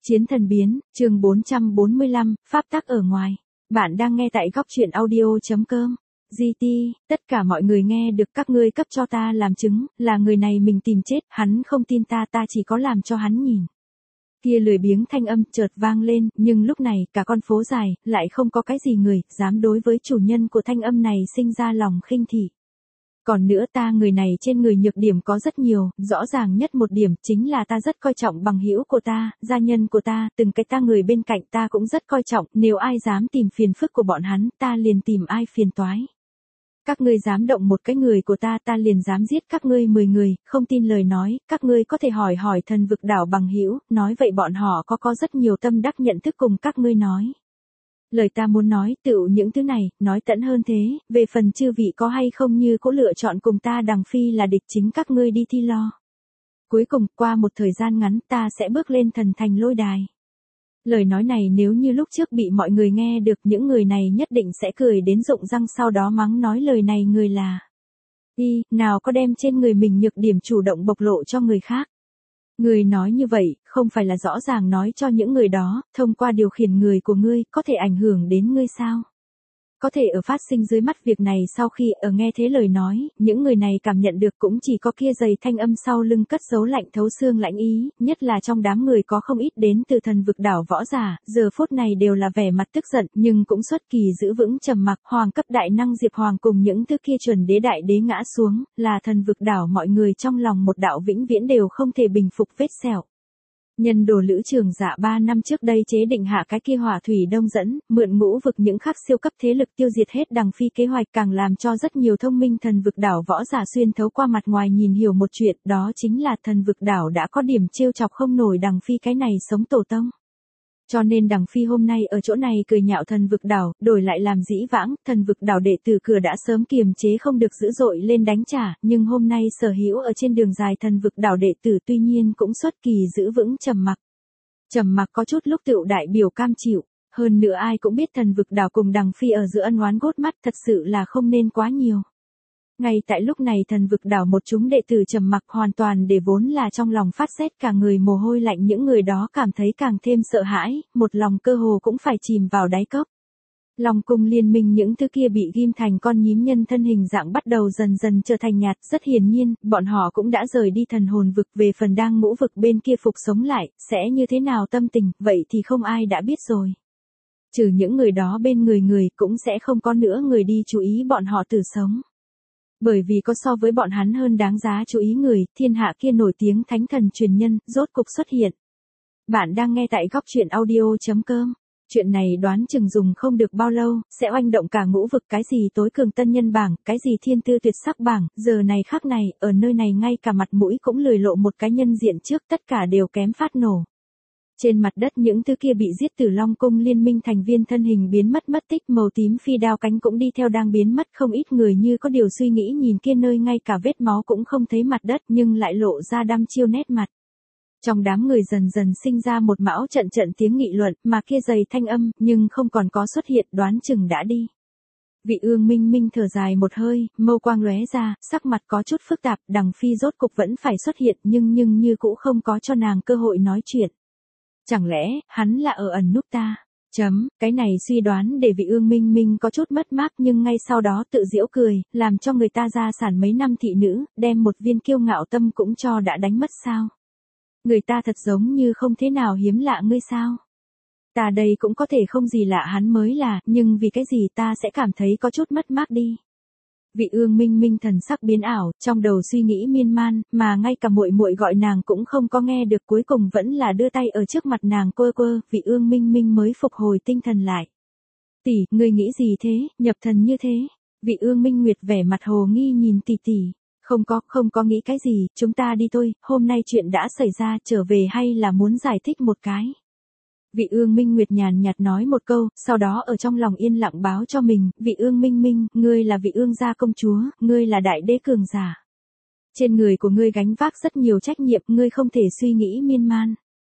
Chiến thần biến, chương 445, pháp tắc ở ngoài. Bạn đang nghe tại góc truyện audio.com. GT, tất cả mọi người nghe được các ngươi cấp cho ta làm chứng, là người này mình tìm chết, hắn không tin ta, ta chỉ có làm cho hắn nhìn. Kia lười biếng thanh âm chợt vang lên, nhưng lúc này cả con phố dài, lại không có cái gì người, dám đối với chủ nhân của thanh âm này sinh ra lòng khinh thị. Còn nữa ta người này trên người nhược điểm có rất nhiều, rõ ràng nhất một điểm chính là ta rất coi trọng bằng hữu của ta, gia nhân của ta, từng cái ta người bên cạnh ta cũng rất coi trọng, nếu ai dám tìm phiền phức của bọn hắn, ta liền tìm ai phiền toái. Các ngươi dám động một cái người của ta, ta liền dám giết các ngươi 10 người, không tin lời nói, các ngươi có thể hỏi thần vực đảo bằng hữu, nói vậy bọn họ có rất nhiều tâm đắc nhận thức cùng các ngươi nói. Lời ta muốn nói, tựu những thứ này, nói tận hơn thế, về phần chư vị có hay không như cố lựa chọn cùng ta đằng phi là địch chính các ngươi đi thi lo. Cuối cùng, qua một thời gian ngắn ta sẽ bước lên thần thành lôi đài. Lời nói này nếu như lúc trước bị mọi người nghe được, những người này nhất định sẽ cười đến rụng răng, sau đó mắng nói lời này người là nào có đem trên người mình nhược điểm chủ động bộc lộ cho người khác. Người nói như vậy, không phải là rõ ràng nói cho những người đó, thông qua điều khiển người của ngươi, có thể ảnh hưởng đến ngươi sao? Có thể ở phát sinh dưới mắt việc này sau khi ở nghe thế lời nói, những người này cảm nhận được cũng chỉ có kia dày thanh âm sau lưng cất giấu lạnh thấu xương lãnh ý, nhất là trong đám người có không ít đến từ thần vực đảo võ giả, giờ phút này đều là vẻ mặt tức giận, nhưng cũng xuất kỳ giữ vững trầm mặc. Hoàng cấp đại năng Diệp Hoàng cùng những thứ kia chuẩn đế đại đế ngã xuống, là thần vực đảo mọi người trong lòng một đạo vĩnh viễn đều không thể bình phục vết sẹo. Nhân đồ Lữ Trường Dạ 3 năm trước đây chế định hạ cái kia hỏa thủy đông dẫn, mượn ngũ vực những khắc siêu cấp thế lực tiêu diệt hết đằng phi kế hoạch, càng làm cho rất nhiều thông minh thần vực đảo võ giả xuyên thấu qua mặt ngoài nhìn hiểu một chuyện, đó chính là thần vực đảo đã có điểm trêu chọc không nổi đằng phi cái này sống tổ tông. Cho nên đằng phi hôm nay ở chỗ này cười nhạo thần vực đảo, đổi lại làm dĩ vãng, thần vực đảo đệ tử cửa đã sớm kiềm chế không được dữ dội lên đánh trả, nhưng hôm nay sở hữu ở trên đường dài thần vực đảo đệ tử tuy nhiên cũng xuất kỳ giữ vững trầm mặc. Trầm mặc có chút lúc tựu đại biểu cam chịu, hơn nữa ai cũng biết thần vực đảo cùng đằng phi ở giữa ân oán gốt mắt thật sự là không nên quá nhiều. Ngay tại lúc này thần vực đảo một chúng đệ tử trầm mặc hoàn toàn để vốn là trong lòng phát rét cả người mồ hôi lạnh, những người đó cảm thấy càng thêm sợ hãi, một lòng cơ hồ cũng phải chìm vào đáy cốc. Long cung liên minh những thứ kia bị ghim thành con nhím nhân thân hình dạng bắt đầu dần dần trở thành nhạt, rất hiển nhiên, bọn họ cũng đã rời đi thần hồn vực, về phần đang ngũ vực bên kia phục sống lại, sẽ như thế nào tâm tình, vậy thì không ai đã biết rồi. Trừ những người đó bên người cũng sẽ không có nữa người đi chú ý bọn họ tử sống. Bởi vì có so với bọn hắn hơn đáng giá chú ý người, thiên hạ kia nổi tiếng thánh thần truyền nhân, rốt cục xuất hiện. Bạn đang nghe tại góc truyện audio.com. Chuyện này đoán chừng dùng không được bao lâu, sẽ oanh động cả ngũ vực, cái gì tối cường tân nhân bảng, cái gì thiên tư tuyệt sắc bảng, giờ này khắc này, ở nơi này ngay cả mặt mũi cũng lười lộ một cái nhân diện trước, tất cả đều kém phát nổ. Trên mặt đất những thứ kia bị giết từ Long cung liên minh thành viên thân hình biến mất tích, màu tím phi đao cánh cũng đi theo đang biến mất, không ít người như có điều suy nghĩ nhìn kia nơi ngay cả vết máu cũng không thấy mặt đất, nhưng lại lộ ra đăm chiêu nét mặt. Trong đám người dần dần sinh ra một mão trận tiếng nghị luận, mà kia dày thanh âm, nhưng không còn có xuất hiện, đoán chừng đã đi. Vị Ương Minh Minh thở dài một hơi, mâu quang lóe ra, sắc mặt có chút phức tạp, đằng phi rốt cục vẫn phải xuất hiện, nhưng như cũ không có cho nàng cơ hội nói chuyện. Chẳng lẽ, hắn là ở ẩn núp ta? Cái này suy đoán để vị Ương Minh Minh có chút mất mát, nhưng ngay sau đó tự giễu cười, làm cho người ta gia sản mấy năm thị nữ, đem một viên kiêu ngạo tâm cũng cho đã đánh mất sao? Người ta thật giống như không thế nào hiếm lạ ngươi sao? Ta đây cũng có thể không gì lạ hắn mới là, nhưng vì cái gì ta sẽ cảm thấy có chút mất mát đi. Vị Ương Minh Minh thần sắc biến ảo, trong đầu suy nghĩ miên man, mà ngay cả muội muội gọi nàng cũng không có nghe được, cuối cùng vẫn là đưa tay ở trước mặt nàng quơ, vị Ương Minh Minh mới phục hồi tinh thần lại. Tỷ, ngươi nghĩ gì thế, nhập thần như thế? Vị Ương Minh Nguyệt vẻ mặt hồ nghi nhìn tỷ. Không có nghĩ cái gì, chúng ta đi thôi, hôm nay chuyện đã xảy ra, trở về hay là muốn giải thích một cái. Vị Ương Minh Nguyệt nhàn nhạt nói một câu, sau đó ở trong lòng yên lặng báo cho mình, vị Ương Minh Minh, ngươi là vị Ương gia công chúa, ngươi là đại đế cường giả. Trên người của ngươi gánh vác rất nhiều trách nhiệm, ngươi không thể suy nghĩ miên man.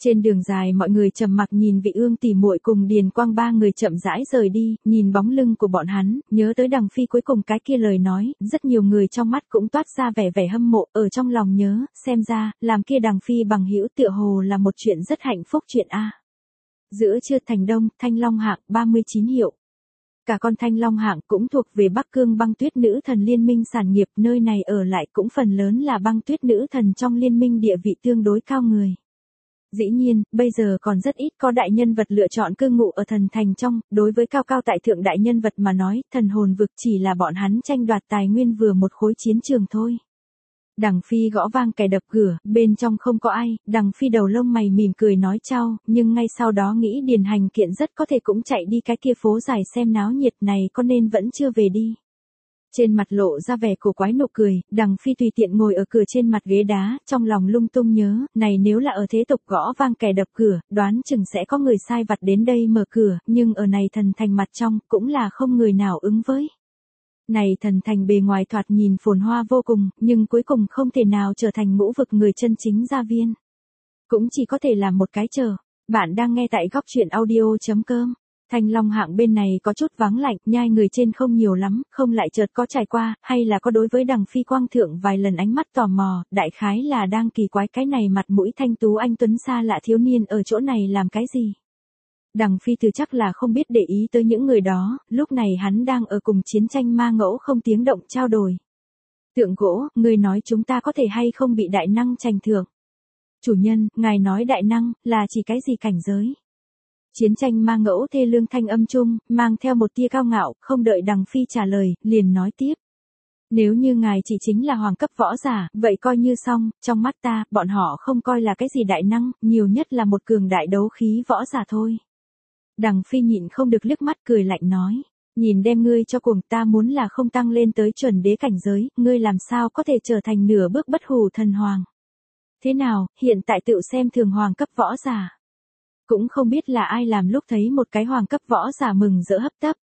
Trên đường dài mọi người trầm mặc nhìn Vị Ương tỷ muội cùng Điền Quang ba người chậm rãi rời đi, nhìn bóng lưng của bọn hắn, nhớ tới Đằng Phi cuối cùng cái kia lời nói, rất nhiều người trong mắt cũng toát ra vẻ hâm mộ, ở trong lòng nhớ, xem ra, làm kia Đằng Phi bằng hữu tựa hồ là một chuyện rất hạnh phúc chuyện a. Giữa trưa thành đông, Thanh Long hạng 39 hiệu. Cả con Thanh Long hạng cũng thuộc về Bắc Cương băng tuyết nữ thần liên minh sản nghiệp, nơi này ở lại cũng phần lớn là băng tuyết nữ thần trong liên minh địa vị tương đối cao người. Dĩ nhiên, bây giờ còn rất ít có đại nhân vật lựa chọn cư ngụ ở thần thành trong, đối với cao cao tại thượng đại nhân vật mà nói, thần hồn vực chỉ là bọn hắn tranh đoạt tài nguyên vừa một khối chiến trường thôi. Đằng Phi gõ vang kẻ đập cửa, bên trong không có ai, Đằng Phi đầu lông mày mỉm cười nói chào, nhưng ngay sau đó nghĩ Điền Hành Kiện rất có thể cũng chạy đi cái kia phố dài xem náo nhiệt này có nên vẫn chưa về đi. Trên mặt lộ ra vẻ cổ quái nụ cười, Đằng Phi tùy tiện ngồi ở cửa trên mặt ghế đá, trong lòng lung tung nhớ, này nếu là ở thế tục gõ vang kẻ đập cửa, đoán chừng sẽ có người sai vặt đến đây mở cửa, nhưng ở này thần thành mặt trong, cũng là không người nào ứng với. Này thần thành bề ngoài thoạt nhìn phồn hoa vô cùng, nhưng cuối cùng không thể nào trở thành ngũ vực người chân chính gia viên. Cũng chỉ có thể làm một cái chờ. Bạn đang nghe tại góc truyện audio.com. Thanh Long hạng bên này có chút vắng lạnh, nhai người trên không nhiều lắm, không lại chợt có trải qua, hay là có đối với Đằng Phi quang thượng vài lần ánh mắt tò mò, đại khái là đang kỳ quái cái này mặt mũi thanh tú anh tuấn xa lạ thiếu niên ở chỗ này làm cái gì. Đằng Phi từ chắc là không biết để ý tới những người đó, lúc này hắn đang ở cùng chiến tranh ma ngẫu không tiếng động trao đổi. Tượng gỗ, người nói chúng ta có thể hay không bị đại năng trành thưởng. Chủ nhân, ngài nói đại năng, là chỉ cái gì cảnh giới? Chiến tranh ma ngẫu thê lương thanh âm chung, mang theo một tia cao ngạo, không đợi Đằng Phi trả lời, liền nói tiếp. Nếu như ngài chỉ chính là hoàng cấp võ giả, vậy coi như xong, trong mắt ta, bọn họ không coi là cái gì đại năng, nhiều nhất là một cường đại đấu khí võ giả thôi. Đằng Phi nhịn không được liếc mắt cười lạnh nói, nhìn đem ngươi cho cuồng, ta muốn là không tăng lên tới chuẩn đế cảnh giới, ngươi làm sao có thể trở thành nửa bước bất hủ thần hoàng. Thế nào, hiện tại tự xem thường hoàng cấp võ giả. Cũng không biết là ai làm lúc thấy một cái hoàng cấp võ giả mừng rỡ hấp tấp.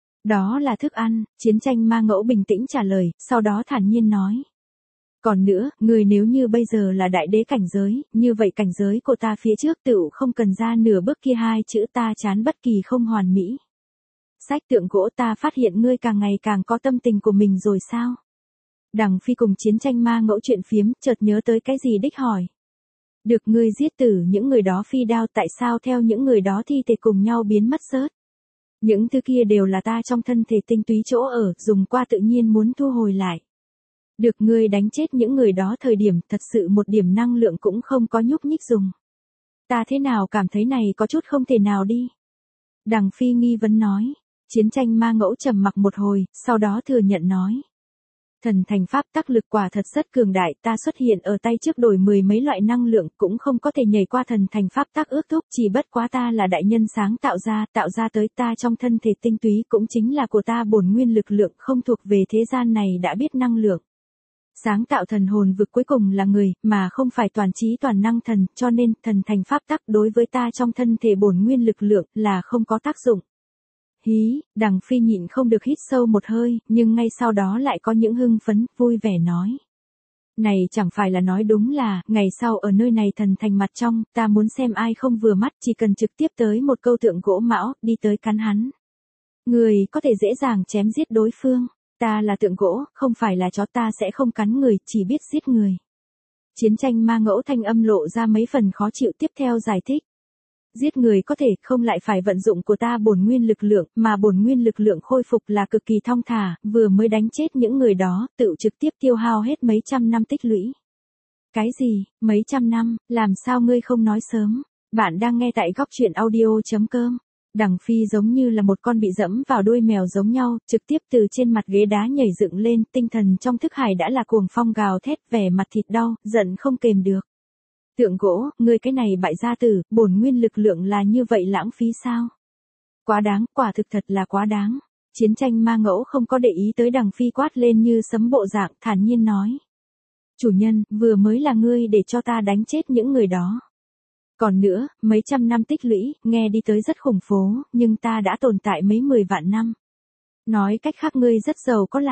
Đó là thức ăn, chiến tranh ma ngẫu bình tĩnh trả lời, sau đó thản nhiên nói. Còn nữa, người nếu như bây giờ là đại đế cảnh giới, như vậy cảnh giới của ta phía trước tựu không cần ra nửa bước kia hai chữ ta chán bất kỳ không hoàn mỹ. Sách tượng gỗ ta phát hiện ngươi càng ngày càng có tâm tình của mình rồi sao? Đằng Phi cùng chiến tranh ma ngẫu chuyện phiếm, chợt nhớ tới cái gì đích hỏi. Được ngươi giết tử những người đó phi đao tại sao theo những người đó thi thể cùng nhau biến mất rớt. Những thứ kia đều là ta trong thân thể tinh túy chỗ ở, dùng qua tự nhiên muốn thu hồi lại. Được ngươi đánh chết những người đó thời điểm thật sự một điểm năng lượng cũng không có nhúc nhích dùng. Ta thế nào cảm thấy này có chút không thể nào đi. Đằng Phi nghi vấn nói. Chiến tranh ma ngẫu trầm mặc một hồi, sau đó thừa nhận nói. Thần thành pháp tắc lực quả thật rất cường đại, ta xuất hiện ở tay trước đổi 10 mấy loại năng lượng, cũng không có thể nhảy qua thần thành pháp tắc ước thúc, chỉ bất quá ta là đại nhân sáng tạo ra tới ta trong thân thể tinh túy cũng chính là của ta bổn nguyên lực lượng không thuộc về thế gian này đã biết năng lượng. Sáng tạo thần hồn vực cuối cùng là người, mà không phải toàn trí toàn năng thần, cho nên thần thành pháp tắc đối với ta trong thân thể bổn nguyên lực lượng là không có tác dụng. Hí, Đằng Phi nhịn không được hít sâu một hơi, nhưng ngay sau đó lại có những hưng phấn, vui vẻ nói. Này chẳng phải là nói đúng là, ngày sau ở nơi này thần thành mặt trong, ta muốn xem ai không vừa mắt, chỉ cần trực tiếp tới một câu tượng gỗ mão, đi tới cắn hắn. Người có thể dễ dàng chém giết đối phương, ta là tượng gỗ, không phải là chó, ta sẽ không cắn người, chỉ biết giết người. Chiến tranh ma ngẫu thanh âm lộ ra mấy phần khó chịu, tiếp theo giải thích. Giết người có thể không lại phải vận dụng của ta bổn nguyên lực lượng, mà bổn nguyên lực lượng khôi phục là cực kỳ thong thả, vừa mới đánh chết những người đó, tự trực tiếp tiêu hao hết mấy trăm năm tích lũy. Cái gì, mấy trăm năm, làm sao ngươi không nói sớm? Bạn đang nghe tại góc truyện audio.com. Đằng Phi giống như là một con bị dẫm vào đuôi mèo giống nhau, trực tiếp từ trên mặt ghế đá nhảy dựng lên, tinh thần trong thức hải đã là cuồng phong gào thét, vẻ mặt thịt đau, giận không kềm được. Tượng gỗ, ngươi cái này bại gia tử, bổn nguyên lực lượng là như vậy lãng phí sao? Quá đáng, quả thực thật là quá đáng. Chiến tranh ma ngẫu không có để ý tới Đằng Phi quát lên như sấm bộ dạng, thản nhiên nói. Chủ nhân, vừa mới là ngươi để cho ta đánh chết những người đó. Còn nữa, mấy trăm năm tích lũy, nghe đi tới rất khủng phố, nhưng ta đã tồn tại mấy 10 vạn năm. Nói cách khác ngươi rất giàu có lạc.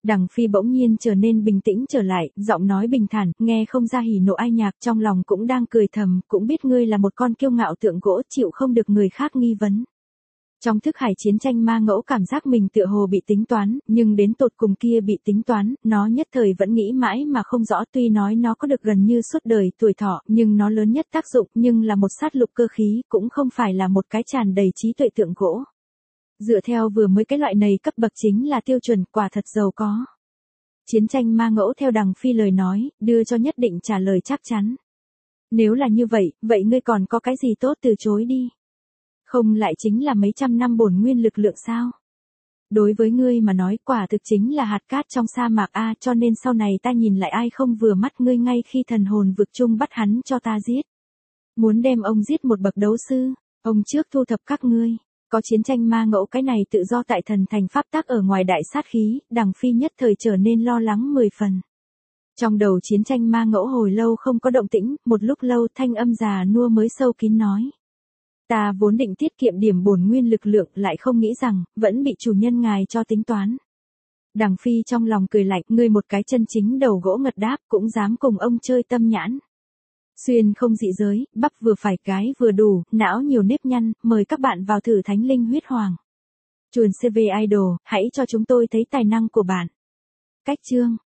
Đằng Phi bỗng nhiên trở nên bình tĩnh trở lại, giọng nói bình thản, nghe không ra hỉ nộ ai nhạc, trong lòng cũng đang cười thầm, cũng biết ngươi là một con kiêu ngạo tượng gỗ, chịu không được người khác nghi vấn. Trong thức hải chiến tranh ma ngẫu cảm giác mình tựa hồ bị tính toán, nhưng đến tột cùng kia bị tính toán, nó nhất thời vẫn nghĩ mãi mà không rõ, tuy nói nó có được gần như suốt đời tuổi thọ, nhưng nó lớn nhất tác dụng nhưng là một sát lục cơ khí, cũng không phải là một cái tràn đầy trí tuệ tượng gỗ. Dựa theo vừa mới cái loại này cấp bậc chính là tiêu chuẩn, quả thật giàu có. Chiến tranh ma ngẫu theo Đằng Phi lời nói, đưa cho nhất định trả lời chắc chắn. Nếu là như vậy, vậy ngươi còn có cái gì tốt từ chối đi? Không lại chính là mấy trăm năm bổn nguyên lực lượng sao? Đối với ngươi mà nói quả thực chính là hạt cát trong sa mạc a, cho nên sau này ta nhìn lại ai không vừa mắt ngươi ngay khi thần hồn vực chung bắt hắn cho ta giết. Muốn đem ông giết một bậc đấu sư, ông trước thu thập các ngươi. Có chiến tranh ma ngẫu cái này tự do tại thần thành pháp tắc ở ngoài đại sát khí, Đằng Phi nhất thời trở nên lo lắng 10 phần. Trong đầu chiến tranh ma ngẫu hồi lâu không có động tĩnh, một lúc lâu thanh âm già nua mới sâu kín nói. Ta vốn định tiết kiệm điểm bổn nguyên lực lượng lại không nghĩ rằng, vẫn bị chủ nhân ngài cho tính toán. Đằng Phi trong lòng cười lạnh, ngươi một cái chân chính đầu gỗ ngật đáp cũng dám cùng ông chơi tâm nhãn. Xuyên không dị giới, bắp vừa phải cái vừa đủ, não nhiều nếp nhăn, mời các bạn vào thử Thánh Linh Huyết Hoàng. Chuồn CV Idol, hãy cho chúng tôi thấy tài năng của bạn. Cách chương